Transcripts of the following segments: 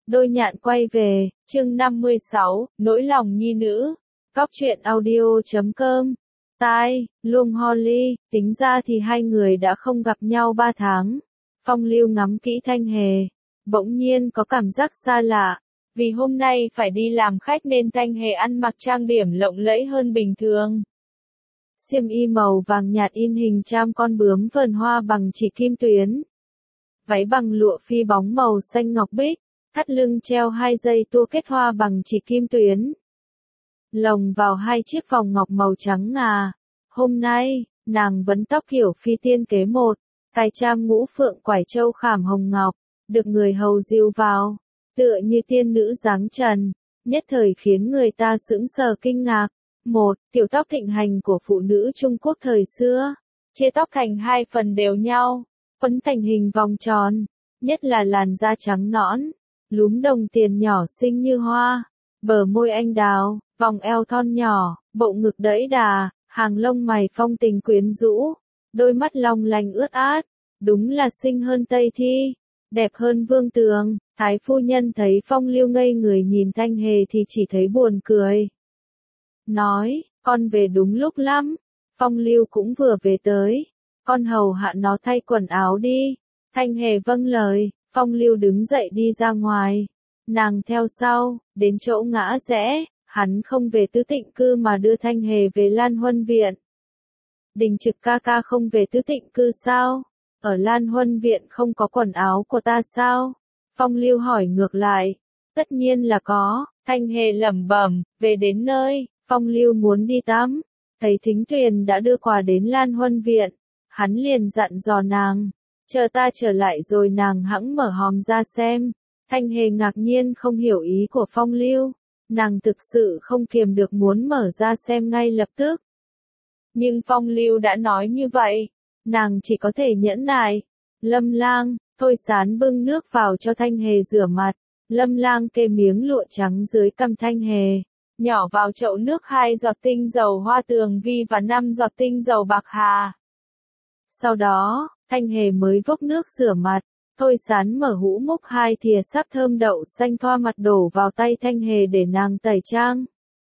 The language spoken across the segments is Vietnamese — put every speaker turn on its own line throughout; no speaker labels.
Đôi nhạn quay về, chương 56, nỗi lòng nhi nữ. Cóc truyện audio.com. Tai, Luông Holly, tính ra thì hai người đã không gặp nhau 3 tháng. Phong Lưu ngắm kỹ Thanh Hề, bỗng nhiên có cảm giác xa lạ. Vì hôm nay phải đi làm khách nên Thanh Hề ăn mặc trang điểm lộng lẫy hơn bình thường. Xiêm y màu vàng nhạt in hình trăm con bướm vờn hoa bằng chỉ kim tuyến. Váy bằng lụa phi bóng màu xanh ngọc bích, thắt lưng treo 2 dây tua kết hoa bằng chỉ kim tuyến. Lồng vào 2 chiếc vòng ngọc màu trắng ngà. Hôm nay, nàng vấn tóc kiểu phi tiên kế một, cài tram ngũ phượng quải châu khảm hồng ngọc, được người hầu dìu vào, tựa như tiên nữ dáng trần, nhất thời khiến người ta sững sờ kinh ngạc. Một, kiểu tóc thịnh hành của phụ nữ Trung Quốc thời xưa, chia tóc thành 2 phần đều nhau, quấn thành hình vòng tròn, nhất là làn da trắng nõn, lúm đồng tiền nhỏ xinh như hoa, bờ môi anh đào, vòng eo thon nhỏ, bộ ngực đẫy đà, hàng lông mày phong tình quyến rũ, đôi mắt long lanh ướt át, đúng là xinh hơn Tây Thi, đẹp hơn Vương Tường. Thái phu nhân thấy Phong Lưu ngây người nhìn Thanh Hề thì chỉ thấy buồn cười. Nói, con về đúng lúc lắm. Phong Lưu cũng vừa về tới. Con hầu hạ nó thay quần áo đi. Thanh Hề vâng lời, Phong Lưu đứng dậy đi ra ngoài. Nàng theo sau, đến chỗ ngã rẽ, hắn không về Tứ Tịnh Cư mà đưa Thanh Hề về Lan Huân Viện. Đình Trực ca ca không về Tứ Tịnh Cư sao? Ở Lan Huân Viện không có quần áo của ta sao? Phong Lưu hỏi ngược lại. Tất nhiên là có, Thanh Hề lẩm bẩm, về đến nơi, Phong Lưu muốn đi tắm. Thấy Thính Tuyền đã đưa quà đến Lan Huân Viện. Hắn liền dặn dò nàng, chờ ta trở lại rồi nàng hẵng mở hòm ra xem. Thanh Hề ngạc nhiên không hiểu ý của Phong Lưu. Nàng thực sự không kiềm được muốn mở ra xem ngay lập tức. Nhưng Phong Lưu đã nói như vậy, nàng chỉ có thể nhẫn nại. Lâm Lang, Thôi Sán bưng nước vào cho Thanh Hề rửa mặt. Lâm Lang kê miếng lụa trắng dưới cằm Thanh Hề, nhỏ vào chậu nước 2 giọt tinh dầu hoa tường vi và 5 giọt tinh dầu bạc hà. Sau đó, Thanh Hề mới vốc nước rửa mặt. Thôi Sán mở hũ múc 2 thìa sáp thơm đậu xanh thoa mặt đổ vào tay Thanh Hề để nàng tẩy trang.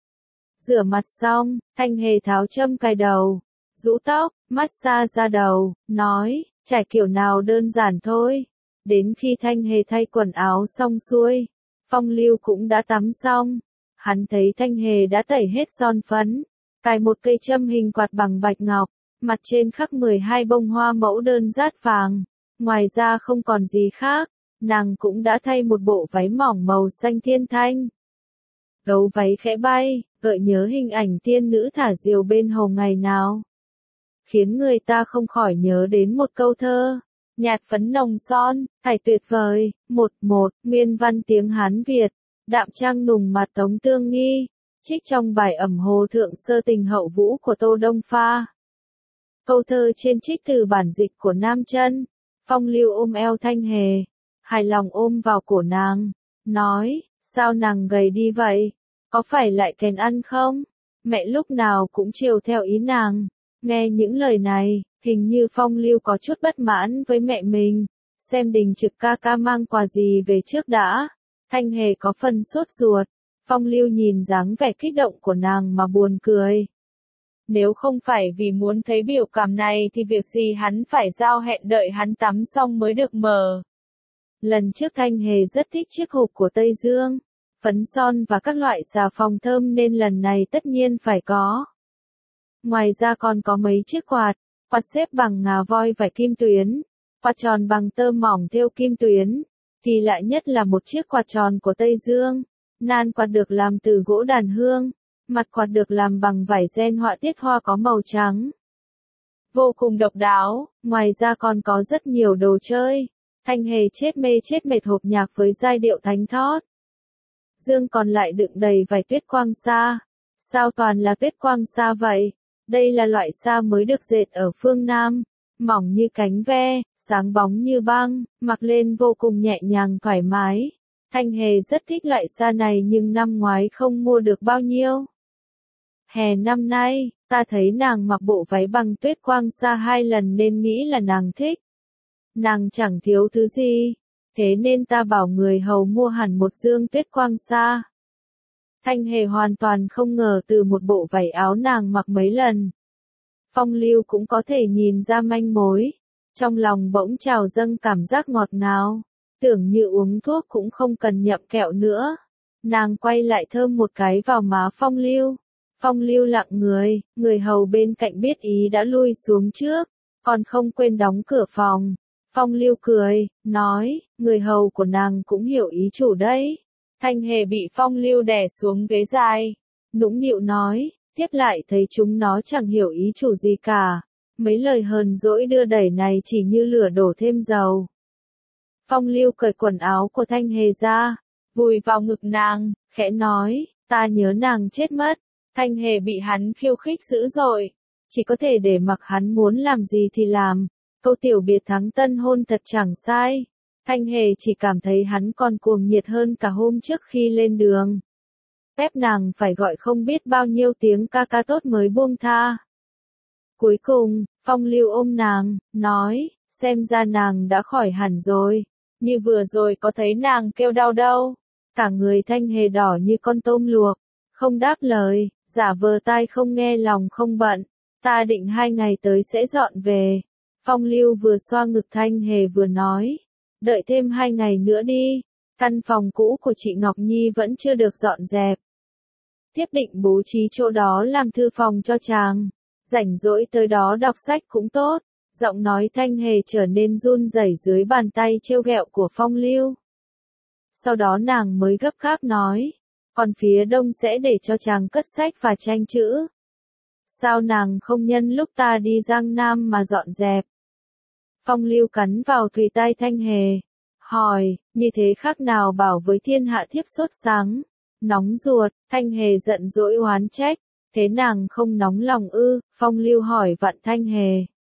Rửa mặt xong, Thanh Hề tháo châm cài đầu, rũ tóc, massage da đầu, nói, trải kiểu nào đơn giản thôi. Đến khi Thanh Hề thay quần áo xong xuôi, Phong Lưu cũng đã tắm xong. Hắn thấy Thanh Hề đã tẩy hết son phấn, cài một cây châm hình quạt bằng bạch ngọc, mặt trên khắc 12 bông hoa mẫu đơn dát vàng. Ngoài ra không còn gì khác, nàng cũng đã thay một bộ váy mỏng màu xanh thiên thanh. Gấu váy khẽ bay, gợi nhớ hình ảnh tiên nữ thả diều bên hồ ngày nào. Khiến người ta không khỏi nhớ đến một câu thơ. Nhạt phấn nồng son, thải tuyệt vời, một, nguyên văn tiếng Hán Việt, đạm trang nùng mặt Tống Tương Nghi, trích trong bài ẩm Hồ Thượng Sơ Tình Hậu Vũ của Tô Đông Pha. Câu thơ trên trích từ bản dịch của Nam Chân. Phong Lưu ôm eo Thanh Hề, hài lòng ôm vào cổ nàng, nói, sao nàng gầy đi vậy? Có phải lại kèn ăn không? Mẹ lúc nào cũng chiều theo ý nàng. Nghe những lời này, hình như Phong Lưu có chút bất mãn với mẹ mình. Xem Đình Trực ca ca mang quà gì về trước đã. Thanh Hề có phần sốt ruột. Phong Lưu nhìn dáng vẻ kích động của nàng mà buồn cười. Nếu không phải vì muốn thấy biểu cảm này thì việc gì hắn phải giao hẹn đợi hắn tắm xong mới được mở. Lần trước Thanh Hề rất thích chiếc hộp của Tây Dương, phấn son và các loại xà phòng thơm nên lần này tất nhiên phải có. Ngoài ra còn có mấy chiếc quạt xếp bằng ngà voi vải kim tuyến, quạt tròn bằng tơ mỏng thêu kim tuyến. Kỳ lạ nhất là một chiếc quạt tròn của Tây Dương, nan quạt được làm từ gỗ đàn hương. Mặt quạt được làm bằng vải ren họa tiết hoa có màu trắng. Vô cùng độc đáo, ngoài ra còn có rất nhiều đồ chơi. Thanh Hề chết mê chết mệt hộp nhạc với giai điệu thánh thót. Dương còn lại đựng đầy vải tuyết quang sa. Sao toàn là tuyết quang sa vậy? Đây là loại sa mới được dệt ở phương Nam. Mỏng như cánh ve, sáng bóng như băng, mặc lên vô cùng nhẹ nhàng thoải mái. Thanh Hề rất thích loại sa này nhưng năm ngoái không mua được bao nhiêu. Hè năm nay, ta thấy nàng mặc bộ váy bằng tuyết quang sa 2 lần nên nghĩ là nàng thích. Nàng chẳng thiếu thứ gì. thế nên ta bảo người hầu mua hẳn một dương tuyết quang sa. Thanh Hề hoàn toàn không ngờ từ một bộ vải áo nàng mặc mấy lần. Phong Lưu cũng có thể nhìn ra manh mối. Trong lòng bỗng trào dâng cảm giác ngọt ngào. Tưởng như uống thuốc cũng không cần nhậm kẹo nữa. Nàng quay lại thơm một cái vào má Phong Lưu. Phong Lưu lặng người hầu bên cạnh biết ý đã lui xuống trước, còn không quên đóng cửa phòng. Phong Lưu cười, nói, người hầu của nàng cũng hiểu ý chủ đấy. Thanh Hề bị Phong Lưu đè xuống ghế dài, nũng nịu nói, tiếp lại thấy chúng nó chẳng hiểu ý chủ gì cả. Mấy lời hờn dỗi đưa đẩy này chỉ như lửa đổ thêm dầu. Phong Lưu cởi quần áo của Thanh Hề ra, vùi vào ngực nàng, khẽ nói, ta nhớ nàng chết mất. Thanh Hề bị hắn khiêu khích dữ dội, chỉ có thể để mặc hắn muốn làm gì thì làm. Câu tiểu biệt thắng tân hôn thật chẳng sai. Thanh Hề chỉ cảm thấy hắn còn cuồng nhiệt hơn cả hôm trước khi lên đường. Ép nàng phải gọi không biết bao nhiêu tiếng ca ca tốt mới buông tha. Cuối cùng, Phong Lưu ôm nàng, nói, xem ra nàng đã khỏi hẳn rồi. Như vừa rồi có thấy nàng kêu đau đâu. Cả người Thanh Hề đỏ như con tôm luộc, không đáp lời, giả vờ tai không nghe lòng không bận. Ta định 2 ngày tới sẽ dọn về. Phong Lưu vừa xoa ngực Thanh Hề vừa nói, đợi thêm 2 ngày nữa đi. Căn phòng cũ của chị Ngọc Nhi vẫn chưa được dọn dẹp. Tiếp định bố trí chỗ đó làm thư phòng cho chàng. Rảnh rỗi tới đó đọc sách cũng tốt. Giọng nói Thanh Hề trở nên run rẩy dưới bàn tay trêu ghẹo của Phong Lưu. Sau đó nàng mới gấp gáp nói, còn phía đông sẽ để cho chàng cất sách và tranh chữ. Sao nàng không nhân lúc ta đi Giang Nam mà dọn dẹp? Phong Lưu cắn vào tùy tai Thanh Hề, hỏi, như thế khác nào bảo với thiên hạ thiếp sốt sáng, nóng ruột. Thanh Hề giận dỗi oán trách, thế nàng không nóng lòng ư? Phong Lưu hỏi vặn Thanh Hề.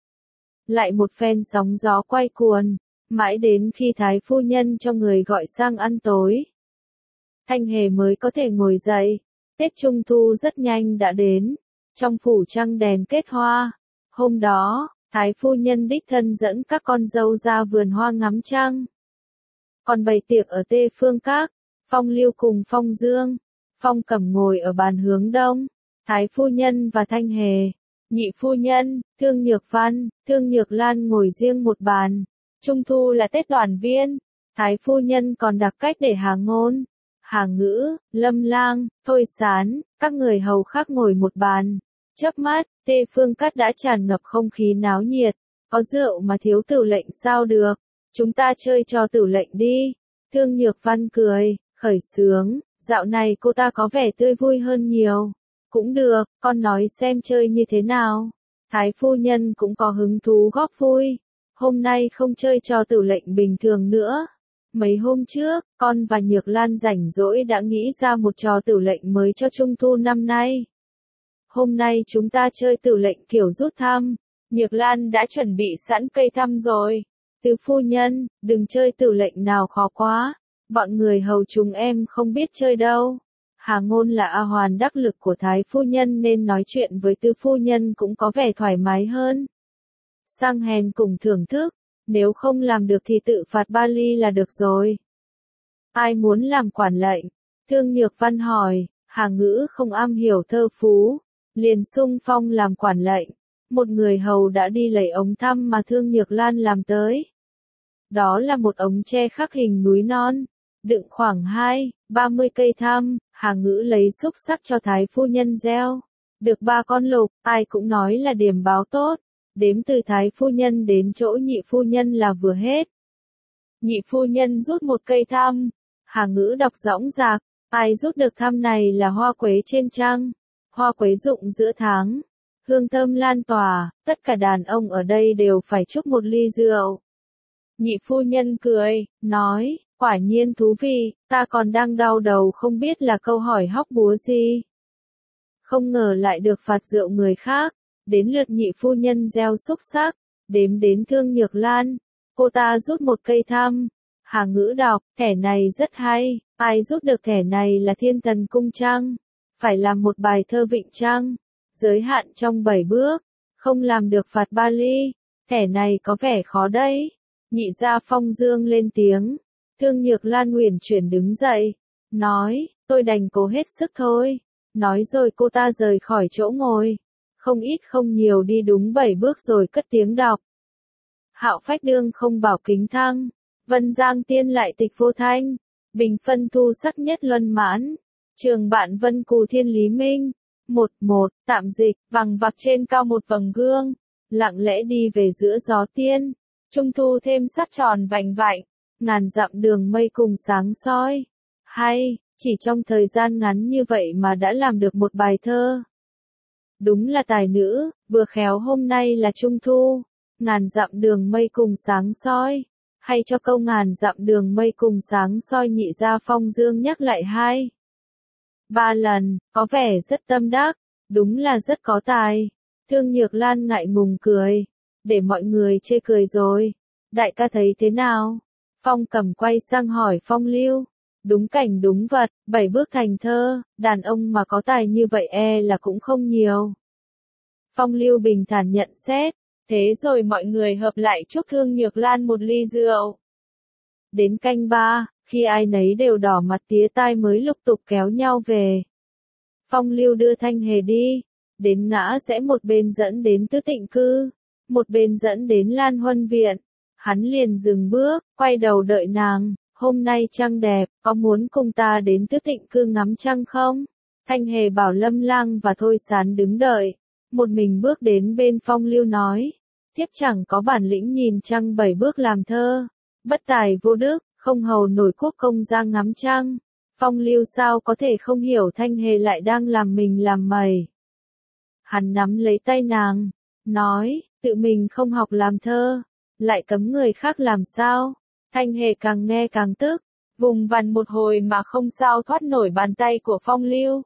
Lại một phen sóng gió quay cuồng, mãi đến khi Thái phu nhân cho người gọi sang ăn tối, Thanh Hề mới có thể ngồi dậy. Tết Trung Thu rất nhanh đã đến, trong phủ trăng đèn kết hoa. Hôm đó, Thái phu nhân đích thân dẫn các con dâu ra vườn hoa ngắm trăng. Còn bày tiệc ở Tê Phương Các, Phong Lưu cùng Phong Dương, Phong Cẩm ngồi ở bàn hướng đông, Thái phu nhân và Thanh Hề, nhị phu nhân, Thương Nhược Văn, Thương Nhược Lan ngồi riêng một bàn. Trung Thu là Tết đoàn viên, Thái phu nhân còn đặc cách để Hà Ngôn, Hà Ngữ, Lâm Lang, Thôi Sán, các người hầu khác ngồi một bàn. Chớp mắt, Tê Phương Các đã tràn ngập không khí náo nhiệt. Có rượu mà thiếu Tửu Lệnh sao được? Chúng ta chơi trò Tửu Lệnh đi. Thương Nhược Văn cười, khởi xướng, dạo này cô ta có vẻ tươi vui hơn nhiều. Cũng được, con nói xem chơi như thế nào. Thái phu nhân cũng có hứng thú góp vui. Hôm nay không chơi trò Tửu Lệnh bình thường nữa. Mấy hôm trước, con và Nhược Lan rảnh rỗi đã nghĩ ra một trò Tửu Lệnh mới cho Trung Thu năm nay. Hôm nay chúng ta chơi Tửu Lệnh kiểu rút thăm. Nhược Lan đã chuẩn bị sẵn cây thăm rồi. Tứ phu nhân, đừng chơi Tửu Lệnh nào khó quá. Bọn người hầu chúng em không biết chơi đâu. Hà Ngôn là A Hoàn đắc lực của Thái phu nhân nên nói chuyện với Tứ phu nhân cũng có vẻ thoải mái hơn. Sang hèn cùng thưởng thức, nếu không làm được thì tự phạt Bali là được rồi. Ai muốn làm quản lệnh? Thương Nhược Văn hỏi. Hà Ngữ không am hiểu thơ phú, liền xung phong làm quản lệnh. Một người hầu đã đi lấy ống thăm mà Thương Nhược Lan làm tới. Đó là một ống tre khắc hình núi non, đựng khoảng 30 cây thăm. Hà Ngữ lấy xúc xắc cho Thái phu nhân gieo. Được 3 con lục, ai cũng nói là điểm báo tốt. Đếm từ Thái phu nhân đến chỗ nhị phu nhân là vừa hết. Nhị phu nhân rút một cây thăm. Hà Ngữ đọc dõng dạc, ai rút được thăm này là hoa quế trên trăng. Hoa quế rụng giữa tháng, hương thơm lan tỏa, tất cả đàn ông ở đây đều phải chúc một ly rượu. Nhị phu nhân cười, nói, quả nhiên thú vị, ta còn đang đau đầu không biết là câu hỏi hóc búa gì. Không ngờ lại được phạt rượu người khác. Đến lượt nhị phu nhân gieo xúc xắc, đếm đến Thương Nhược Lan. Cô ta rút một cây thăm. Hà Ngữ đọc, thẻ này rất hay, ai rút được thẻ này là thiên thần cung trăng. Phải làm một bài thơ vịnh trăng, giới hạn trong 7 bước, không làm được phạt Bali. Thẻ này có vẻ khó đấy. Nhị gia Phong Dương lên tiếng, Thương Nhược Lan uyển chuyển đứng dậy, nói, tôi đành cố hết sức thôi. Nói rồi cô ta rời khỏi chỗ ngồi. Không ít không nhiều đi đúng 7 bước rồi cất tiếng đọc. Hạo phách đương không bảo kính thăng. Vân giang tiên lại tịch vô thanh. Bình phân thu sắc nhất luân mãn. Trường bạn vân cù thiên lý minh. 1-1, tạm dịch, vằng vặc trên cao một vầng gương. Lặng lẽ đi về giữa gió tiên. Trung thu thêm sắc tròn vành vạnh. Ngàn dặm đường mây cùng sáng soi. Hay, chỉ trong thời gian ngắn như vậy mà đã làm được một bài thơ. Đúng là tài nữ, vừa khéo hôm nay là Trung thu. Ngàn dặm đường mây cùng sáng soi. Hay cho câu ngàn dặm đường mây cùng sáng soi nhị gia Phong Dương nhắc lại 2-3 lần, có vẻ rất tâm đắc, đúng là rất có tài. Thương Nhược Lan ngại ngùng cười, để mọi người chê cười rồi. Đại ca thấy thế nào? Phong Cầm quay sang hỏi Phong Lưu. Đúng cảnh đúng vật, 7 bước thành thơ, đàn ông mà có tài như vậy là cũng không nhiều. Phong Lưu bình thản nhận xét, thế rồi mọi người hợp lại chúc Thương Nhược Lan một ly rượu. Đến canh 3, khi ai nấy đều đỏ mặt tía tai mới lục tục kéo nhau về. Phong Lưu đưa Thanh Hề đi, đến ngã rẽ một bên dẫn đến Tứ Tịnh Cư, một bên dẫn đến Lan Huân Viện. Hắn liền dừng bước, quay đầu đợi nàng. Hôm nay trăng đẹp, có muốn cùng ta đến Tứ Tịnh Cư ngắm trăng không? Thanh Hề bảo Lâm Lang và Thôi Sán đứng đợi. Một mình bước đến bên Phong Lưu nói. Thiếp chẳng có bản lĩnh nhìn trăng 7 bước làm thơ. Bất tài vô đức, không hầu nổi quốc công ra ngắm trăng. Phong Lưu sao có thể không hiểu Thanh Hề lại đang làm mình làm mày. Hắn nắm lấy tay nàng, nói, tự mình không học làm thơ, lại cấm người khác làm sao? Thanh Hề càng nghe càng tức, vùng vằng một hồi mà không sao thoát nổi bàn tay của Phong Lưu.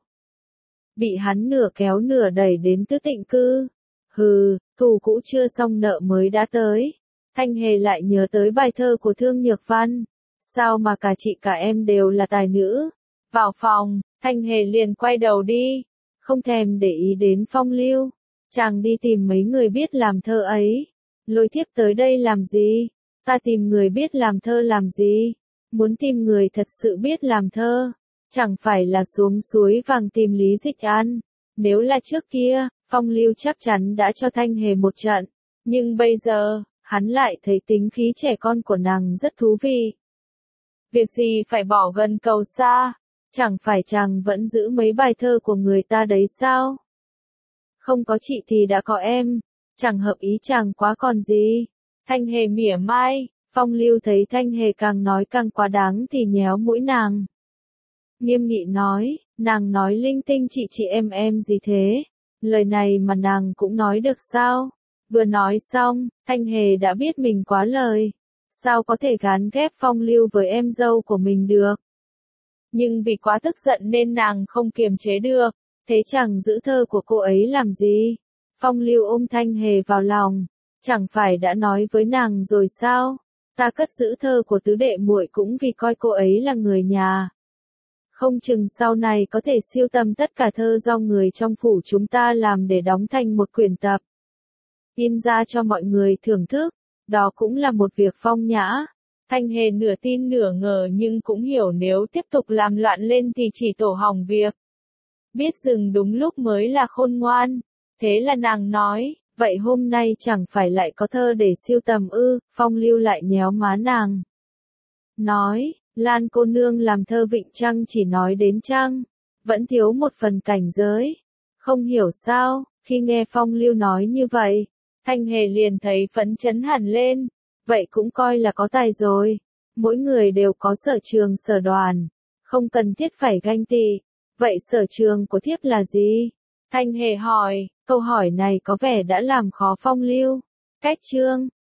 Bị hắn nửa kéo nửa đẩy đến Tứ Tịnh Cư. Hừ, thù cũ chưa xong nợ mới đã tới. Thanh Hề lại nhớ tới bài thơ của Thương Nhược Văn. Sao mà cả chị cả em đều là tài nữ? Vào phòng, Thanh Hề liền quay đầu đi, không thèm để ý đến Phong Lưu. Chàng đi tìm mấy người biết làm thơ ấy. Lôi thiếp tới đây làm gì? Ta tìm người biết làm thơ làm gì? Muốn tìm người thật sự biết làm thơ, chẳng phải là xuống suối vàng tìm Lý Dịch An. Nếu là trước kia, Phong Lưu chắc chắn đã cho Thanh Hề một trận. Nhưng bây giờ, hắn lại thấy tính khí trẻ con của nàng rất thú vị. Việc gì phải bỏ gần cầu xa? Chẳng phải chàng vẫn giữ mấy bài thơ của người ta đấy sao? Không có chị thì đã có em. Chẳng hợp ý chàng quá còn gì. Thanh Hề mỉa mai. Phong Lưu thấy Thanh Hề càng nói càng quá đáng thì nhéo mũi nàng. Nghiêm nghị nói, nàng nói linh tinh chị em gì thế? Lời này mà nàng cũng nói được sao? Vừa nói xong, Thanh Hề đã biết mình quá lời. Sao có thể gán ghép Phong Lưu với em dâu của mình được? Nhưng vì quá tức giận nên nàng không kiềm chế được. Thế chẳng giữ thơ của cô ấy làm gì? Phong Lưu ôm Thanh Hề vào lòng. Chẳng phải đã nói với nàng rồi sao? Ta cất giữ thơ của tứ đệ muội cũng vì coi cô ấy là người nhà. Không chừng sau này có thể siêu tầm tất cả thơ do người trong phủ chúng ta làm để đóng thành một quyển tập. In ra cho mọi người thưởng thức. Đó cũng là một việc phong nhã. Thanh Hề nửa tin nửa ngờ nhưng cũng hiểu nếu tiếp tục làm loạn lên thì chỉ tổ hỏng việc. Biết dừng đúng lúc mới là khôn ngoan. Thế là nàng nói, vậy hôm nay chẳng phải lại có thơ để siêu tầm ư? Phong Lưu lại nhéo má nàng. Nói, Lan cô nương làm thơ vịnh trăng chỉ nói đến trăng. Vẫn thiếu một phần cảnh giới. Không hiểu sao, khi nghe Phong Lưu nói như vậy, Thanh Hề liền thấy phấn chấn hẳn lên. Vậy cũng coi là có tài rồi. Mỗi người đều có sở trường sở đoàn. Không cần thiết phải ganh tị. Vậy sở trường của thiếp là gì? Thanh Hề hỏi, câu hỏi này có vẻ đã làm khó Phong Lưu. Cách chương